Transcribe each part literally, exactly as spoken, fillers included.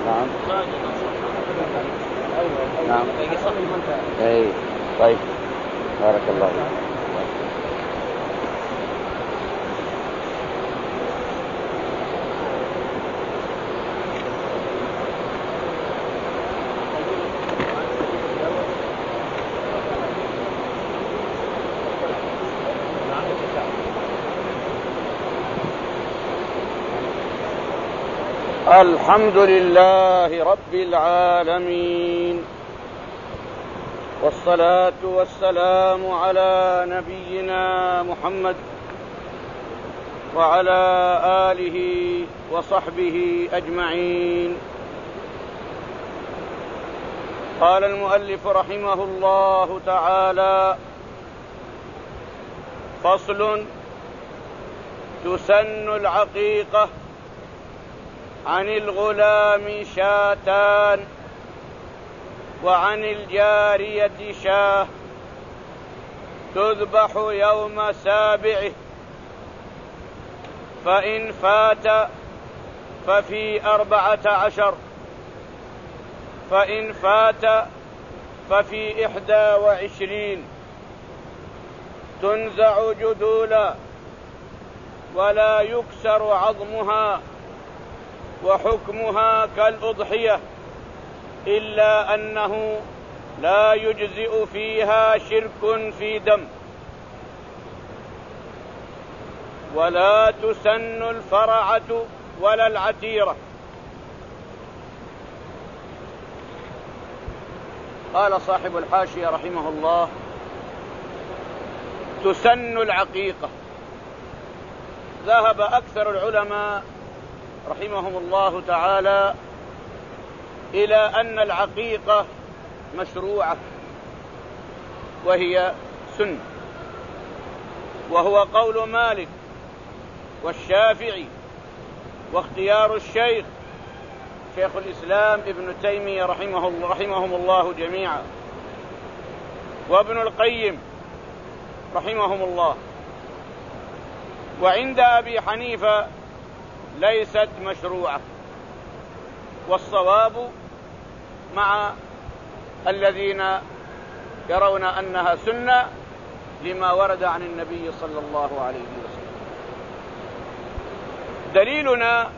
نعم نعم اي طيب بارك الله فيك. الحمد لله رب العالمين، والصلاة والسلام على نبينا محمد وعلى آله وصحبه أجمعين. قال المؤلف رحمه الله تعالى: فصل: تسن العقيقة عن الغلام شاتان وعن الجارية شاه، تذبح يوم سابعه، فإن فات ففي أربعة عشر، فإن فات ففي إحدى وعشرين، تنزع جدولا ولا يكسر عظمها، وحكمها كالأضحية، إلا أنه لا يجزئ فيها شرك في دم. ولا تسن الفرعة ولا العتيرة. قال صاحب الحاشية رحمه الله: تسن العقيقة. ذهب أكثر العلماء رحمهم الله تعالى إلى أن العقيقة مشروعة وهي سنة، وهو قول مالك والشافعي واختيار الشيخ شيخ الإسلام ابن تيمية رحمه الله رحمهم الله جميعا، وابن القيم رحمهم الله. وعند أبي حنيفة ليست مشروعة، والصواب مع الذين يرون أنها سنة لما ورد عن النبي صلى الله عليه وسلم. دليلنا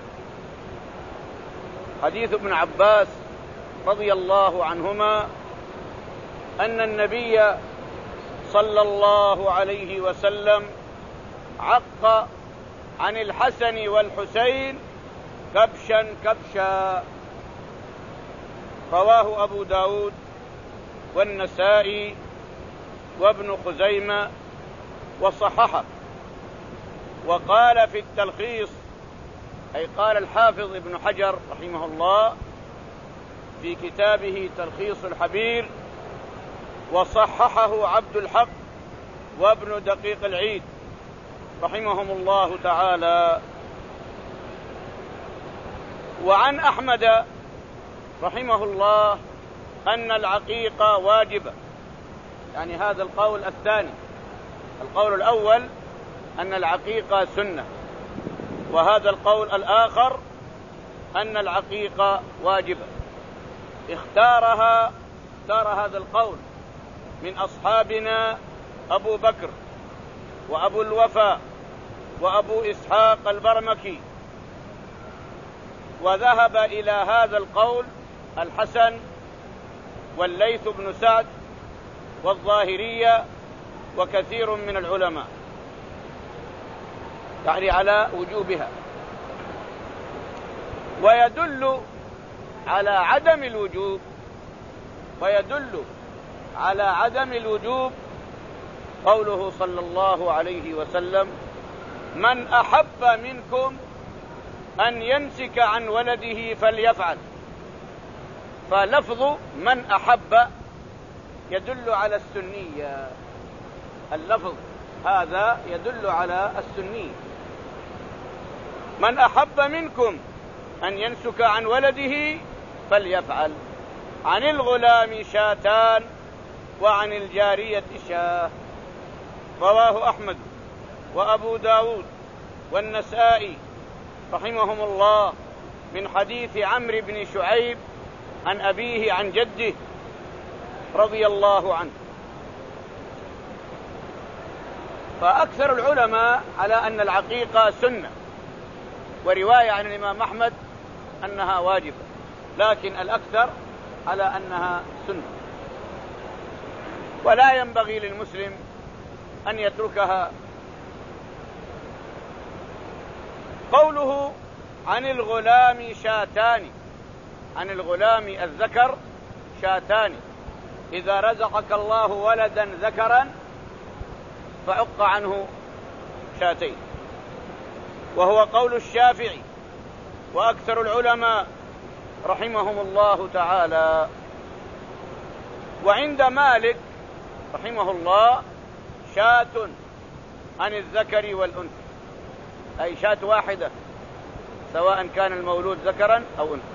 حديث ابن عباس رضي الله عنهما أن النبي صلى الله عليه وسلم عق عن الحسن والحسين كبشا كبشا، رواه أبو داود والنسائي وابن خزيمة وصححه. وقال في التلخيص، أي قال الحافظ ابن حجر رحمه الله في كتابه تلخيص الحبير: وصححه عبد الحق وابن دقيق العيد رحمهم الله تعالى. وعن أحمد رحمه الله أن العقيقة واجبة، يعني هذا القول الثاني. القول الأول أن العقيقة سنة، وهذا القول الآخر أن العقيقة واجبة. اختارها اختار هذا القول من أصحابنا أبو بكر وأبو الوفا وأبو إسحاق البرمكي، وذهب إلى هذا القول الحسن والليث بن سعد والظاهرية وكثير من العلماء، يعني على وجوبها. ويدل على عدم الوجوب ويدل على عدم الوجوب قوله صلى الله عليه وسلم: من أحب منكم أن يمسك عن ولده فليفعل. فلفظ من أحب يدل على السنية، اللفظ هذا يدل على السنية. من أحب منكم أن يمسك عن ولده فليفعل. عن الغلام شاتان وعن الجارية شاه، رواه أحمد وأبو داود والنسائي رحمهم الله من حديث عمرو بن شعيب عن أبيه عن جده رضي الله عنه. فأكثر العلماء على أن العقيقة سنة، ورواية عن الإمام أحمد أنها واجبة، لكن الأكثر على أنها سنة، ولا ينبغي للمسلم أن يتركها. قوله عن الغلام شاتان، عن الغلام الذكر شاتان، إذا رزقك الله ولدا ذكرا فعق عنه شاتين، وهو قول الشافعي وأكثر العلماء رحمهم الله تعالى. وعند مالك رحمه الله شاة عن الذكر والأنثى، أي شاة واحدة سواء كان المولود ذكرا أو أنثى.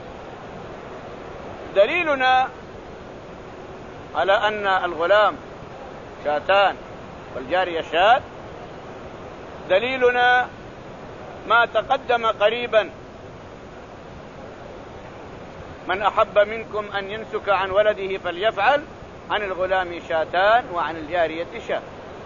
دليلنا على أن الغلام شاتان والجارية شاة، دليلنا ما تقدم قريبا: من أحب منكم أن ينسك عن ولده فليفعل، عن الغلام شاتان وعن الجارية شاة.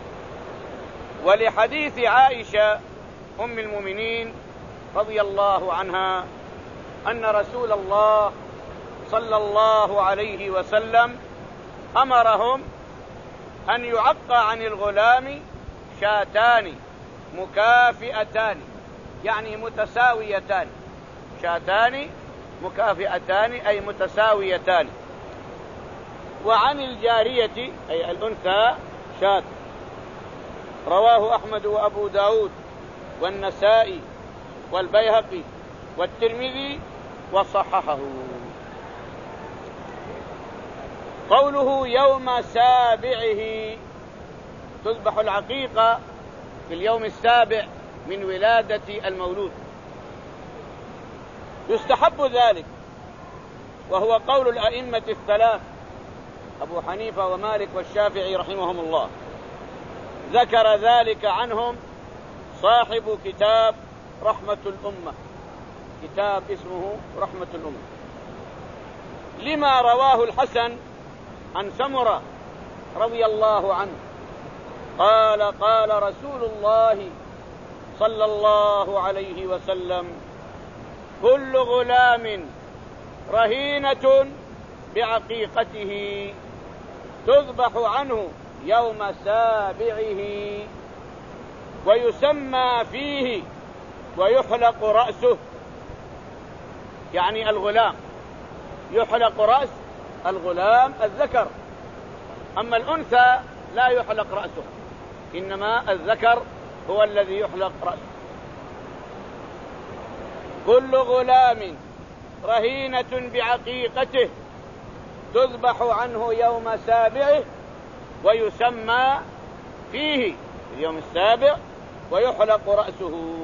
ولحديث عائشة أم المؤمنين رضي الله عنها أن رسول الله صلى الله عليه وسلم أمرهم أن يعق عن الغلام شاتان مكافئتان، يعني متساويتان، شاتان مكافئتان أي متساويتان. وعن الجارية أي الأنثى شاة. رواه أحمد وأبو داود والنسائي والبيهقي والترمذي وصححه. قوله يوم سابعه، تذبح العقيقة في اليوم السابع من ولادة المولود، يستحب ذلك، وهو قول الأئمة الثلاث أبو حنيفة ومالك والشافعي رحمهم الله. ذكر ذلك عنهم صاحب كتاب رحمة الأمة، كتاب اسمه رحمة الأمة، لما رواه الحسن عن سمرة رضي الله عنه قال: قال رسول الله صلى الله عليه وسلم: كل غلام رهينة بعقيقته تذبح عنه يوم سابعه ويسمى فيه ويحلق رأسه، يعني الغلام يحلق رأس الغلام الذكر، أما الأنثى لا يحلق رأسه، إنما الذكر هو الذي يحلق رأسه. كل غلام رهينة بعقيقته تذبح عنه يوم سابعه ويسمى فيه اليوم السابع ويحلق رأسه.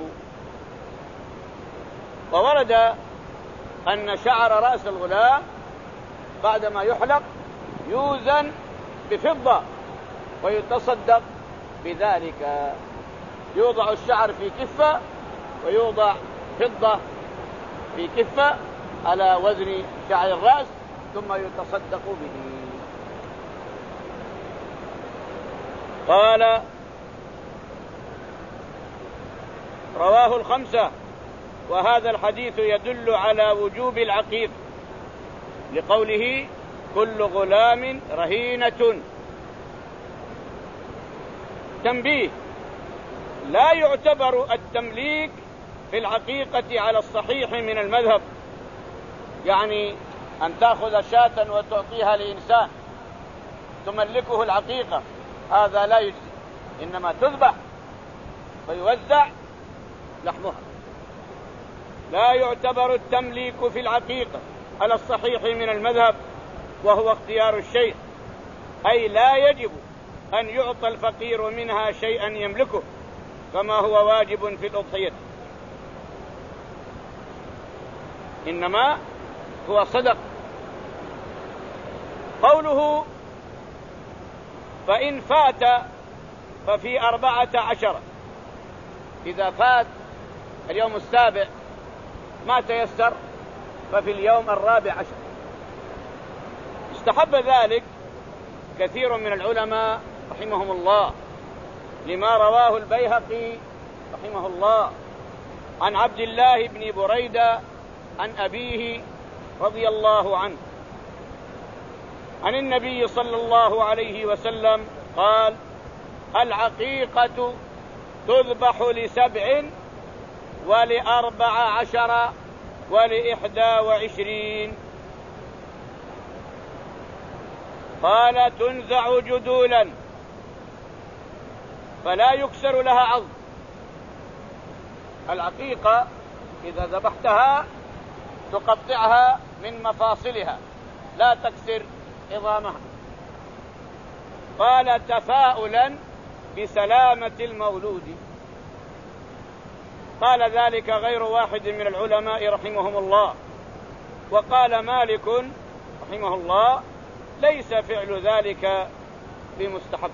وورد أن شعر رأس الغلام بعدما يحلق يوزن بفضة ويتصدق بذلك، يوضع الشعر في كفة ويوضع فضة في كفة على وزن شعر الرأس ثم يتصدق به. قال: رواه الخمسة، وهذا الحديث يدل على وجوب العقيق لقوله: كل غلام رهينة. تنبيه: لا يعتبر التمليك في العقيقة على الصحيح من المذهب، يعني أن تأخذ شاة وتعطيها لإنسان تملكه العقيقة، هذا لا يجزي، إنما تذبح ويوزع لحمها. لا يعتبر التمليك في العقيقة على الصحيح من المذهب، وهو اختيار الشيخ، أي لا يجب أن يعطى الفقير منها شيئا يملكه كما هو واجب في الأضحية، إنما هو صدق. قوله: فإن فات ففي أربعة عشر، إذا فات اليوم السابع ما تيسر ففي اليوم الرابع عشر. استحب ذلك كثير من العلماء رحمهم الله، لما رواه البيهقي رحمه الله عن عبد الله بن بريدة عن أبيه رضي الله عنه عن النبي صلى الله عليه وسلم قال: العقيقة تذبح لسبع ولأربع عشر ولإحدى وعشرين. قال: تنزع جدولا فلا يكسر لها عظم. العقيقة إذا ذبحتها تقطعها من مفاصلها، لا تكسر عظامها. قال: تفاؤلا بسلامة المولود. قال ذلك غير واحد من العلماء رحمهم الله. وقال مالك رحمه الله: ليس فعل ذلك بمستحب.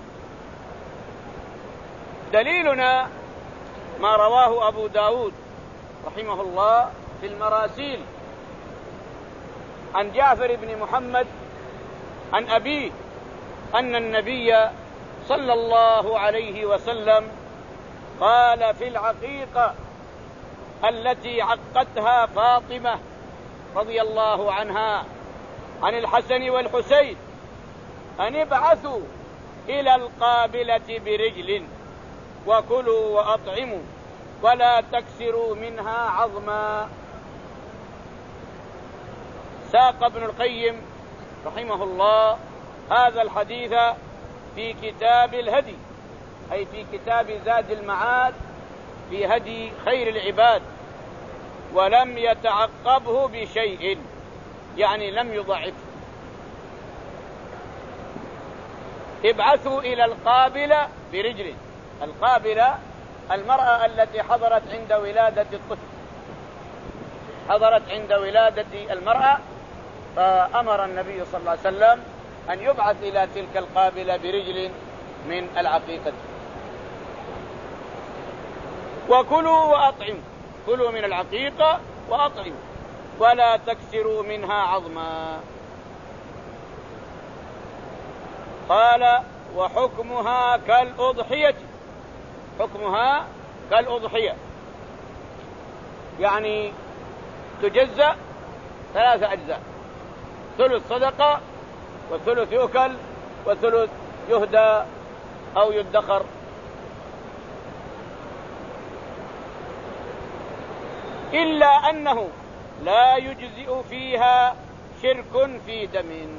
دليلنا ما رواه أبو داود رحمه الله في المراسيل عن جعفر بن محمد عن أبيه أن النبي صلى الله عليه وسلم قال في العقيقة التي عقتها فاطمة رضي الله عنها عن الحسن والحسين: أن ابعثوا إلى القابلة برجل وكلوا وأطعموا ولا تكسروا منها عظما. ساق ابن القيم رحمه الله هذا الحديث في كتاب الهدي، أي في كتاب زاد المعاد في هدي خير العباد، ولم يتعقبه بشيء، يعني لم يضعفه. ابعثوا إلى القابلة برجل. القابلة المرأة التي حضرت عند ولادة الطفل، حضرت عند ولادة المرأة، فأمر النبي صلى الله عليه وسلم أن يبعث إلى تلك القابلة برجل من العقيقة. وكلوا وأطعموا، كلوا من العقيقة وأطعموا ولا تكسروا منها عظما. قال: وحكمها كالأضحية. حكمها كالأضحية، يعني تجزأ ثلاثة أجزاء: ثلث صدقة، وثلث يؤكل، وثلث يهدى أو يدخر. إلا أنه لا يجزئ فيها شرك في دم.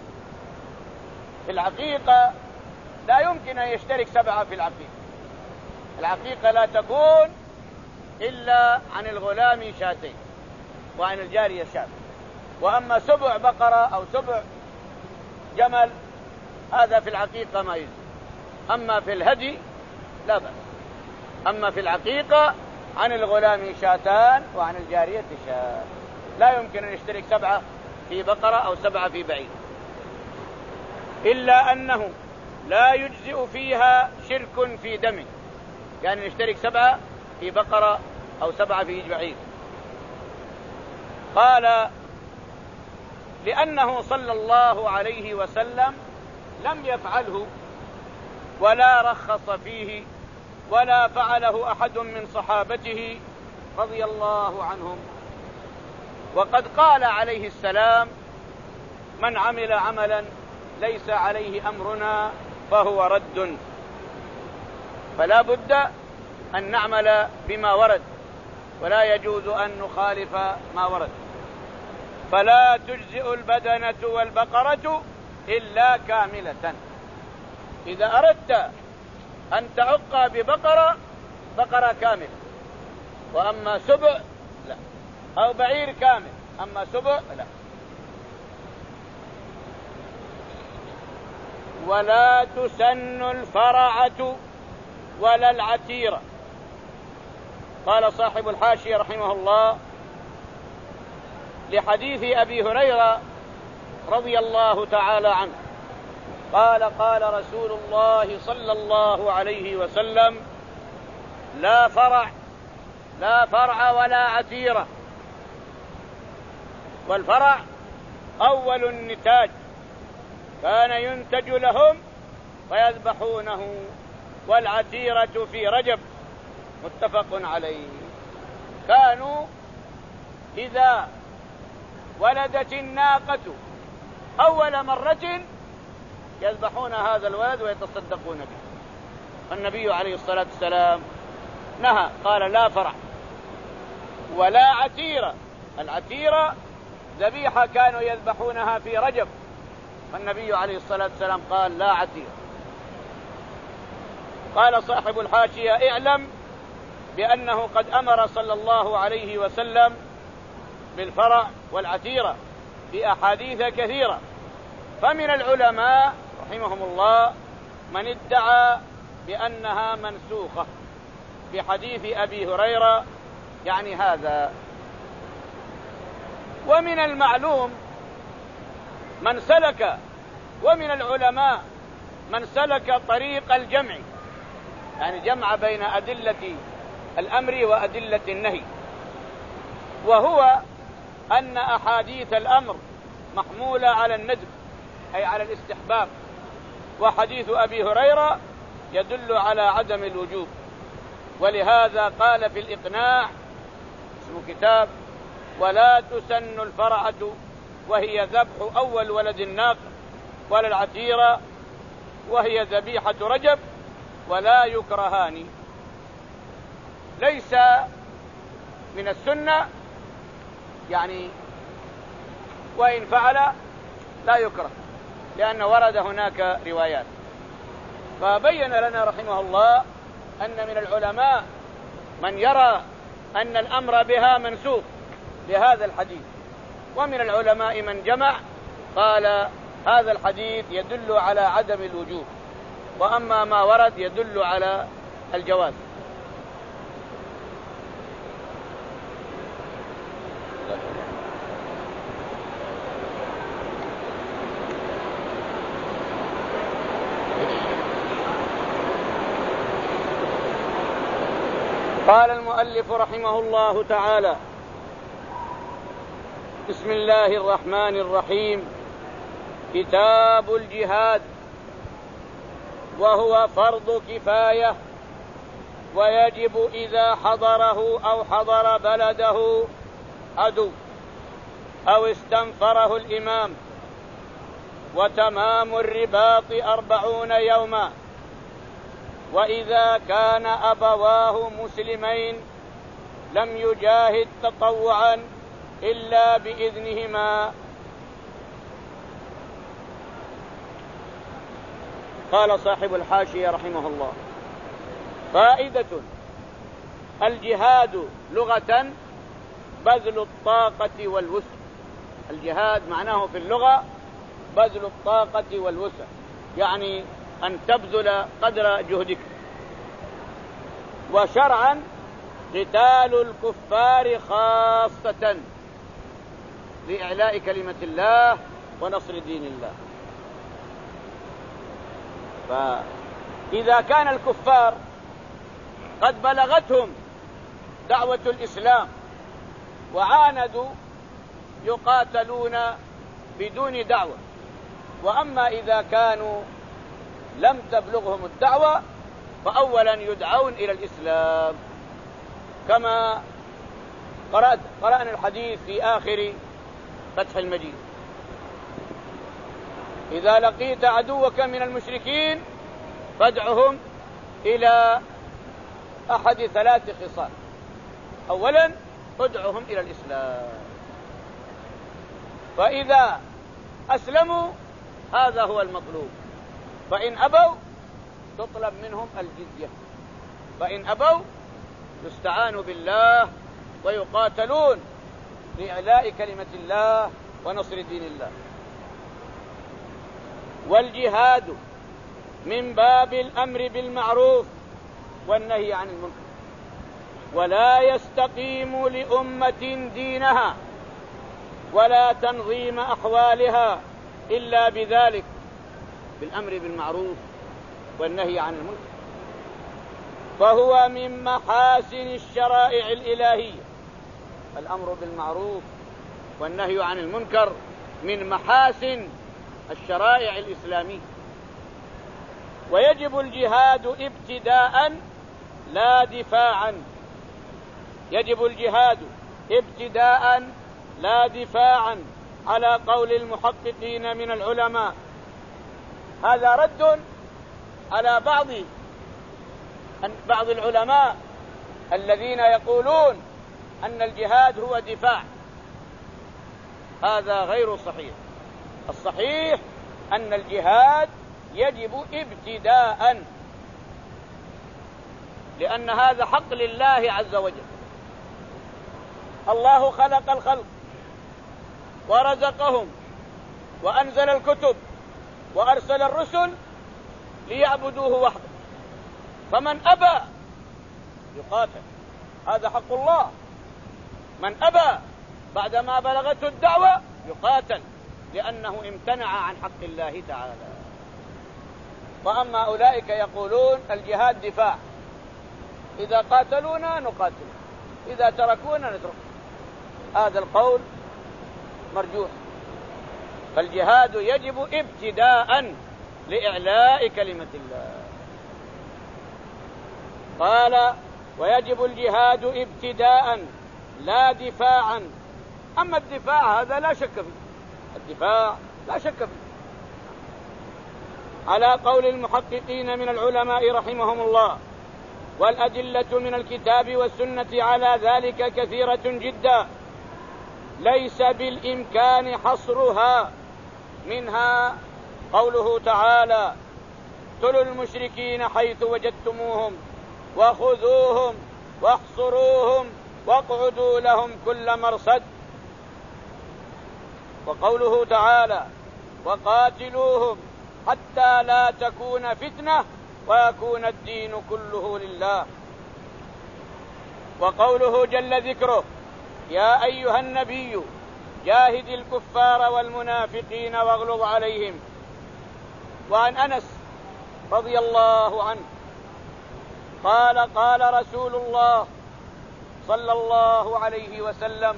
في العقيقة لا يمكن أن يشترك سبعة في العقيقة. العقيقة لا تكون إلا عن الغلام شاتين وعن الجارية شاة. وأما سبع بقرة أو سبع جمل هذا في العقيقة ما يجزي. أما في الهدي لا بأس. أما في العقيقة عن الغلام شاتان وعن الجارية شاة. لا يمكن أن يشترك سبعة في بقرة أو سبعة في بعير. إلا أنه لا يجزئ فيها شرك في دم، يعني يشترك سبعة في بقرة أو سبعة في بعير. قال: لأنه صلى الله عليه وسلم لم يفعله ولا رخص فيه ولا فعله أحد من صحابته رضي الله عنهم. وقد قال عليه السلام: من عمل عملا ليس عليه أمرنا فهو رد. فلا بد أن نعمل بما ورد، ولا يجوز أن نخالف ما ورد. فلا تجزئ البدنة والبقرة إلا كاملة. إذا أردت أن تعق ببقرة، بقرة كاملة، وأما سبع لا، أو بعير كامل، أما سبع لا. ولا تسن الفرعة ولا العتيرة. قال صاحب الحاشية رحمه الله لحديث أبي هريرة رضي الله تعالى عنه قال: قال رسول الله صلى الله عليه وسلم: لا فرع لا فرع ولا عتيرة والفرع أول النتاج، كان ينتج لهم فيذبحونه، والعتيرة في رجب، متفق عليه. كانوا إذا ولدت الناقة أول مرة يذبحون هذا الولد ويتصدقون به. النبي عليه الصلاة والسلام نهى، قال لا فرع ولا عتيرة. العتيرة ذبيحة كانوا يذبحونها في رجب، والنبي عليه الصلاة والسلام قال لا عتيرة. قال صاحب الحاشية: اعلم بأنه قد أمر صلى الله عليه وسلم بالفرع والعتيرة في أحاديث كثيرة، فمن العلماء رحمهم الله من ادعى بأنها منسوخة بحديث أبي هريرة، يعني هذا. ومن المعلوم من سلك، ومن العلماء من سلك طريق الجمع، يعني جمع بين أدلة الأمر وأدلة النهي، وهو أن أحاديث الأمر محمولة على الندب أي على الاستحباب، وحديث أبي هريرة يدل على عدم الوجوب. ولهذا قال في الإقناع، اسم كتاب: ولا تسن الفرعة وهي ذبح أول ولد الناقة، ولا العتيرة وهي ذبيحة رجب، ولا يكرهان. ليس من السنة، يعني وإن فعل لا يكره، لأن ورد هناك روايات. فبين لنا رحمه الله أن من العلماء من يرى أن الأمر بها منسوخ لهذا الحديث، ومن العلماء من جمع قال هذا الحديث يدل على عدم الوجوب، وأما ما ورد يدل على الجواز. قال المؤلف رحمه الله تعالى: بسم الله الرحمن الرحيم. كتاب الجهاد، وهو فرض كفاية، ويجب إذا حضره أو حضر بلده عدو أو استنفره الإمام، وتمام الرباط أربعون يوما، وإذا كان أبواه مسلمين لم يجاهد تطوعا إلا بإذنهما. قال صاحب الحاشية رحمه الله: فائدة: الجهاد لغة بذل الطاقة والوسع. الجهاد معناه في اللغة بذل الطاقة والوسع، يعني أن تبذل قدر جهدك. وشرعا قتال الكفار خاصة لإعلاء كلمة الله ونصر دين الله. فإذا كان الكفار قد بلغتهم دعوة الإسلام وعاندوا يقاتلون بدون دعوة، وأما إذا كانوا لم تبلغهم الدعوة فأولا يدعون إلى الإسلام، كما قرأت قرأنا الحديث في آخر فتح المجيد: إذا لقيت عدوك من المشركين فادعهم إلى أحد ثلاث خصال. أولا ادعهم إلى الإسلام، فإذا أسلموا هذا هو المطلوب، فإن أبوا تطلب منهم الجزية، فإن أبوا يستعان بالله ويقاتلون لإعلاء كلمة الله ونصر دين الله. والجهاد من باب الأمر بالمعروف والنهي عن المنكر، ولا يستقيم لأمة دينها ولا تنظيم أحوالها إلا بذلك، بالأمر بالمعروف والنهي عن المنكر، فهو من محاسن الشرائع الإلهية. الأمر بالمعروف والنهي عن المنكر من محاسن الشرائع الإسلامية. ويجب الجهاد ابتداء لا دفاعا، يجب الجهاد ابتداء لا دفاعا على قول المحققين من العلماء. هذا رد على بعض بعض العلماء الذين يقولون أن الجهاد هو دفاع. هذا غير صحيح. الصحيح أن الجهاد يجب ابتداء، لأن هذا حق لله عز وجل. الله خلق الخلق ورزقهم وأنزل الكتب وأرسل الرسل ليعبدوه وحده، فمن أبى يقاتل، هذا حق الله. من أبى بعدما بلغته الدعوة يقاتل، لأنه امتنع عن حق الله تعالى. وأما أولئك يقولون الجهاد دفاع، إذا قاتلونا نقاتل، إذا تركونا نترك، هذا القول مرجوح. فالجهاد يجب ابتداء لإعلاء كلمة الله. قال ويجب الجهاد ابتداء لا دفاعا. أما الدفاع هذا لا شك فيه، الدفاع لا شك فيه، على قول المحققين من العلماء رحمهم الله. والأدلة من الكتاب والسنة على ذلك كثيرة جدا، ليس بالإمكان حصرها. منها قوله تعالى: اقتلوا المشركين حيث وجدتموهم وخذوهم واحصروهم واقعدوا لهم كل مرصد. وقوله تعالى: وقاتلوهم حتى لا تكون فتنة ويكون الدين كله لله. وقوله جل ذكره: يا أيها النبي جاهد الكفار والمنافقين واغلظ عليهم. وعن أنس رضي الله عنه قال: قال رسول الله صلى الله عليه وسلم: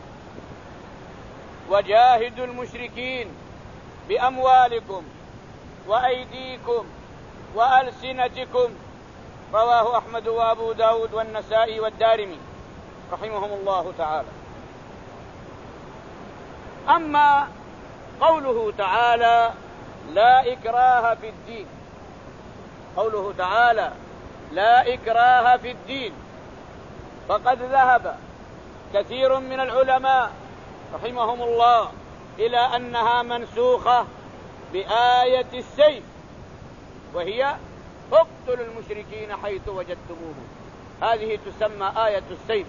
وجاهدوا المشركين بأموالكم وأيديكم وألسنتكم. رواه أحمد وأبو داود والنسائي والدارمي رحمهم الله تعالى. أما قوله تعالى: لا إكراه في الدين، قوله تعالى: لا إكراه في الدين، فقد ذهب كثير من العلماء رحمهم الله إلى أنها منسوخة بآية السيف، وهي: اقتلوا المشركين حيث وجدتموهم. هذه تسمى آية السيف.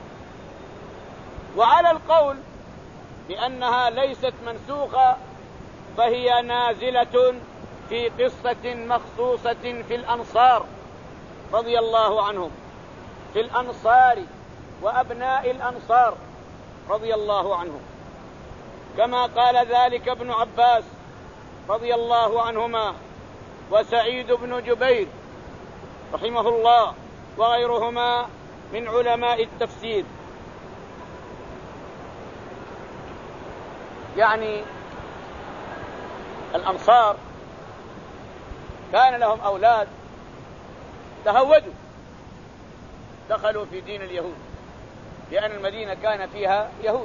وعلى القول بأنها ليست منسوخة، فهي نازلة في قصة مخصوصة في الأنصار رضي الله عنهم، في الأنصار وأبناء الأنصار رضي الله عنهم، كما قال ذلك ابن عباس رضي الله عنهما وسعيد بن جبير رحمه الله وغيرهما من علماء التفسير. يعني الأنصار كان لهم أولاد تهودوا، دخلوا في دين اليهود، لأن المدينة كان فيها يهود،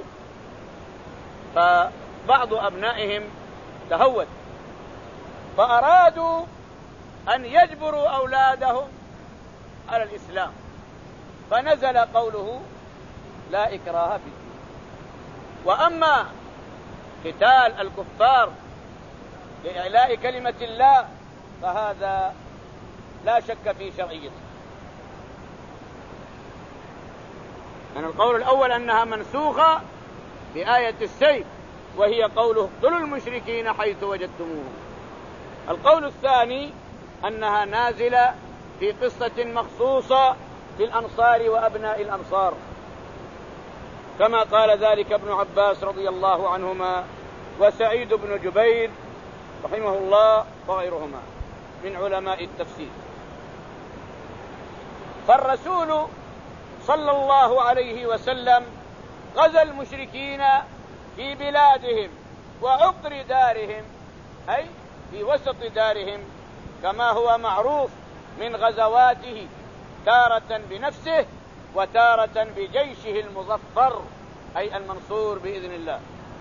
فبعض أبنائهم تهود، فأرادوا أن يجبروا أولادهم على الإسلام، فنزل قوله: لا إكراه في الدين. وأما قتال الكفار لإعلاء كلمة الله فهذا لا شك في شرعيته. يعني القول الأول أنها منسوخة بآية السيف، وهي قوله: اقتلوا المشركين حيث وجدتموهم. القول الثاني أنها نازلة في قصة مخصوصة في الأنصار وأبناء الأنصار، كما قال ذلك ابن عباس رضي الله عنهما وسعيد بن جبير رحمه الله وغيرهما من علماء التفسير. فالرسول صلى الله عليه وسلم غزا المشركين في بلادهم وعقر دارهم، أي في وسط دارهم، كما هو معروف من غزواته، تارة بنفسه وتارة بجيشه المظفر أي المنصور بإذن الله.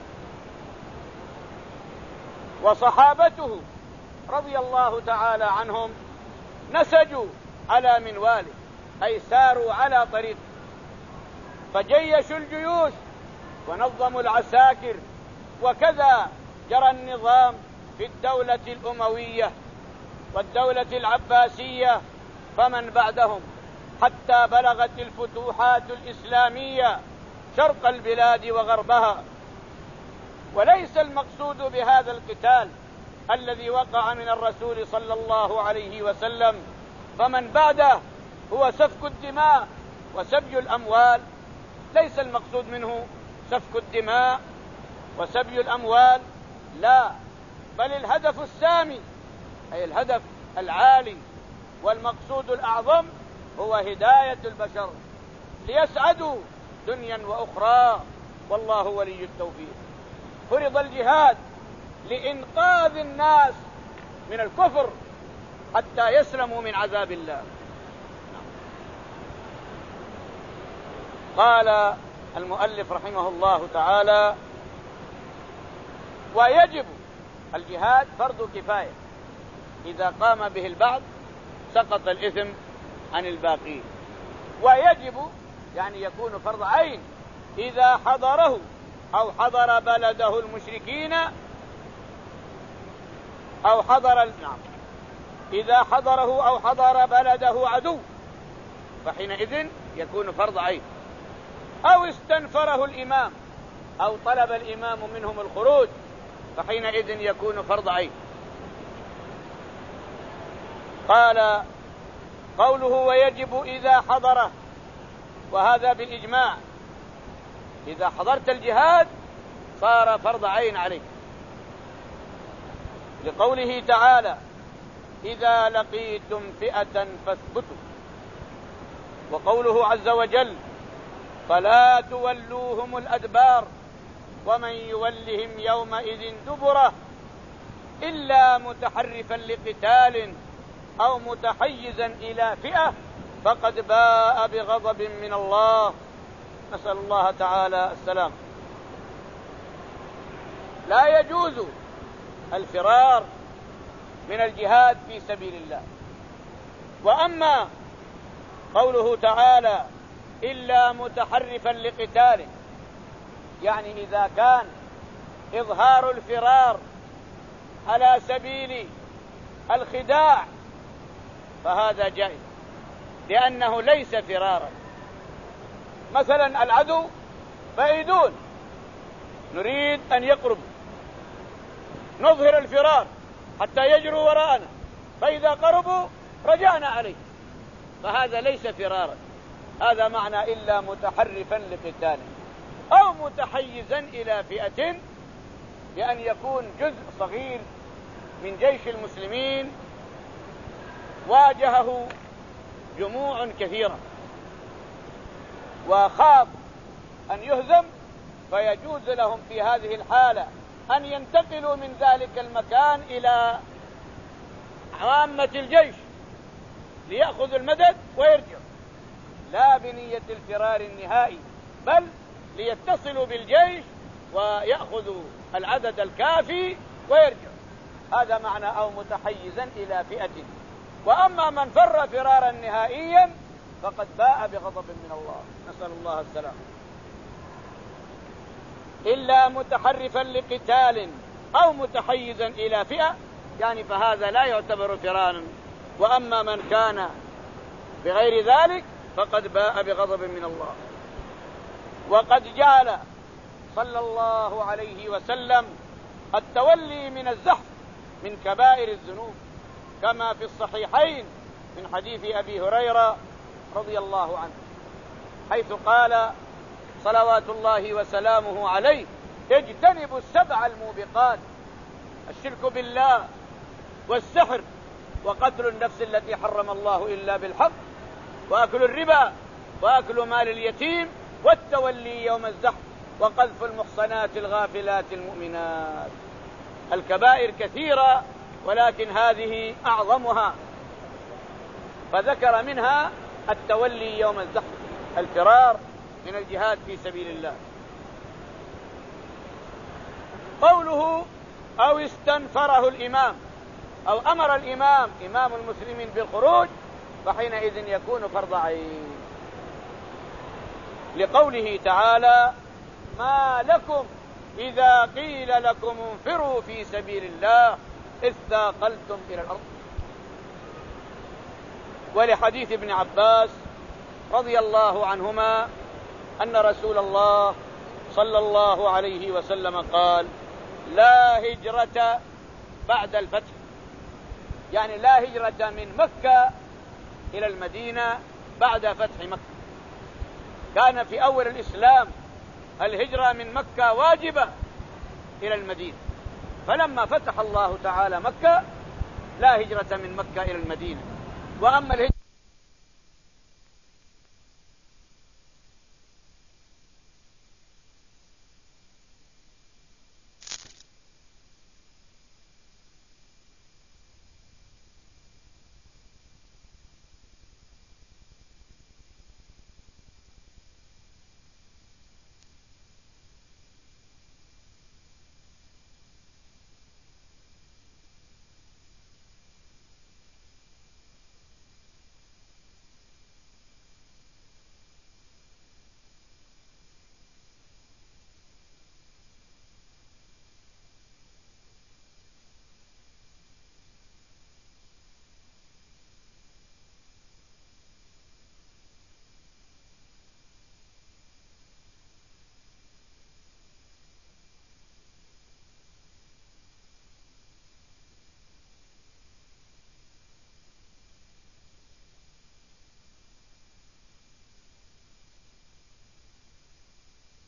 وصحابته رضي الله تعالى عنهم نسجوا على منواله، أي ساروا على طريقه، فجيشوا الجيوش ونظموا العساكر، وكذا جرى النظام في الدولة الأموية والدولة العباسية فمن بعدهم، حتى بلغت الفتوحات الإسلامية شرق البلاد وغربها. وليس المقصود بهذا القتال الذي وقع من الرسول صلى الله عليه وسلم فمن بعده هو سفك الدماء وسبي الأموال، ليس المقصود منه سفك الدماء وسبي الأموال، لا، بل الهدف السامي أي الهدف العالي والمقصود الأعظم هو هداية البشر ليسعدوا دنيا وأخرى، والله ولي التوفيق. فرض الجهاد لإنقاذ الناس من الكفر حتى يسلموا من عذاب الله. قال المؤلف رحمه الله تعالى: ويجب الجهاد فرض كفاية، إذا قام به البعض سقط الإثم عن الباقين. ويجب يعني يكون فرض عين إذا حضره أو حضر بلده المشركين أو حضر نعم إذا حضره أو حضر بلده عدو، فحينئذ يكون فرض عين. أو استنفره الإمام أو طلب الإمام منهم الخروج، فحينئذ يكون فرض عين. قال قوله ويجب إذا حضره، وهذا بالإجماع، إذا حضرت الجهاد صار فرض عين عليك، لقوله تعالى: إذا لقيتم فئة فاثبتوا. وقوله عز وجل: فلا تولوهم الأدبار ومن يولهم يومئذ دبره إلا متحرفا لقتال أو متحيزا إلى فئة فقد باء بغضب من الله، نسأل الله تعالى السلام. لا يجوز الفرار من الجهاد في سبيل الله. وأما قوله تعالى: إلا متحرفا لقتال، يعني إذا كان إظهار الفرار على سبيل الخداع فهذا جائز، لأنه ليس فرارا. مثلا العدو بعيدون نريد أن يقربوا، نظهر الفرار حتى يجروا وراءنا، فإذا قربوا رجعنا عليه، فهذا ليس فرارا. هذا معنى إلا متحرفا لقتال أو متحيزا إلى فئة، بأن يكون جزء صغير من جيش المسلمين واجهه جموع كثيرة وخاف أن يهزم، فيجوز لهم في هذه الحالة أن ينتقلوا من ذلك المكان إلى عامة الجيش ليأخذوا المدد ويرجعوا، لا بنية الفرار النهائي، بل ليتصلوا بالجيش ويأخذوا العدد الكافي ويرجعوا. هذا معنى أو متحيزا إلى فئة. وأما من فر فرارا نهائيا فقد باء بغضب من الله، نسأل الله السلام. إلا متحرفا لقتال أو متحيزا إلى فئة، يعني فهذا لا يعتبر فرارا. وأما من كان بغير ذلك فقد باء بغضب من الله. وقد جعل صلى الله عليه وسلم التولي من الزحف من كبائر الذنوب، كما في الصحيحين من حديث أبي هريرة رضي الله عنه، حيث قال صلوات الله وسلامه عليه: اجتنبوا السبع الموبقات، الشرك بالله والسحر وقتل النفس التي حرم الله إلا بالحق وأكل الربا وأكل مال اليتيم والتولي يوم الزحف وقذف المحصنات الغافلات المؤمنات. الكبائر كثيرة ولكن هذه أعظمها، فذكر منها التولي يوم الزحف، الفرار من الجهاد في سبيل الله. قوله أو استنفره الإمام أو أمر الإمام إمام المسلمين بالخروج، فحينئذ يكون فرض عين، لقوله تعالى ما لكم إذا قيل لكم انفروا في سبيل الله إذ ثاقلتم إلى الأرض. ولحديث ابن عباس رضي الله عنهما أن رسول الله صلى الله عليه وسلم قال لا هجرة بعد الفتح، يعني لا هجرة من مكة إلى المدينة بعد فتح مكة. كان في أول الإسلام الهجرة من مكة واجبة إلى المدينة، فلما فتح الله تعالى مكة لا هجرة من مكة إلى المدينة. وأما الهجرة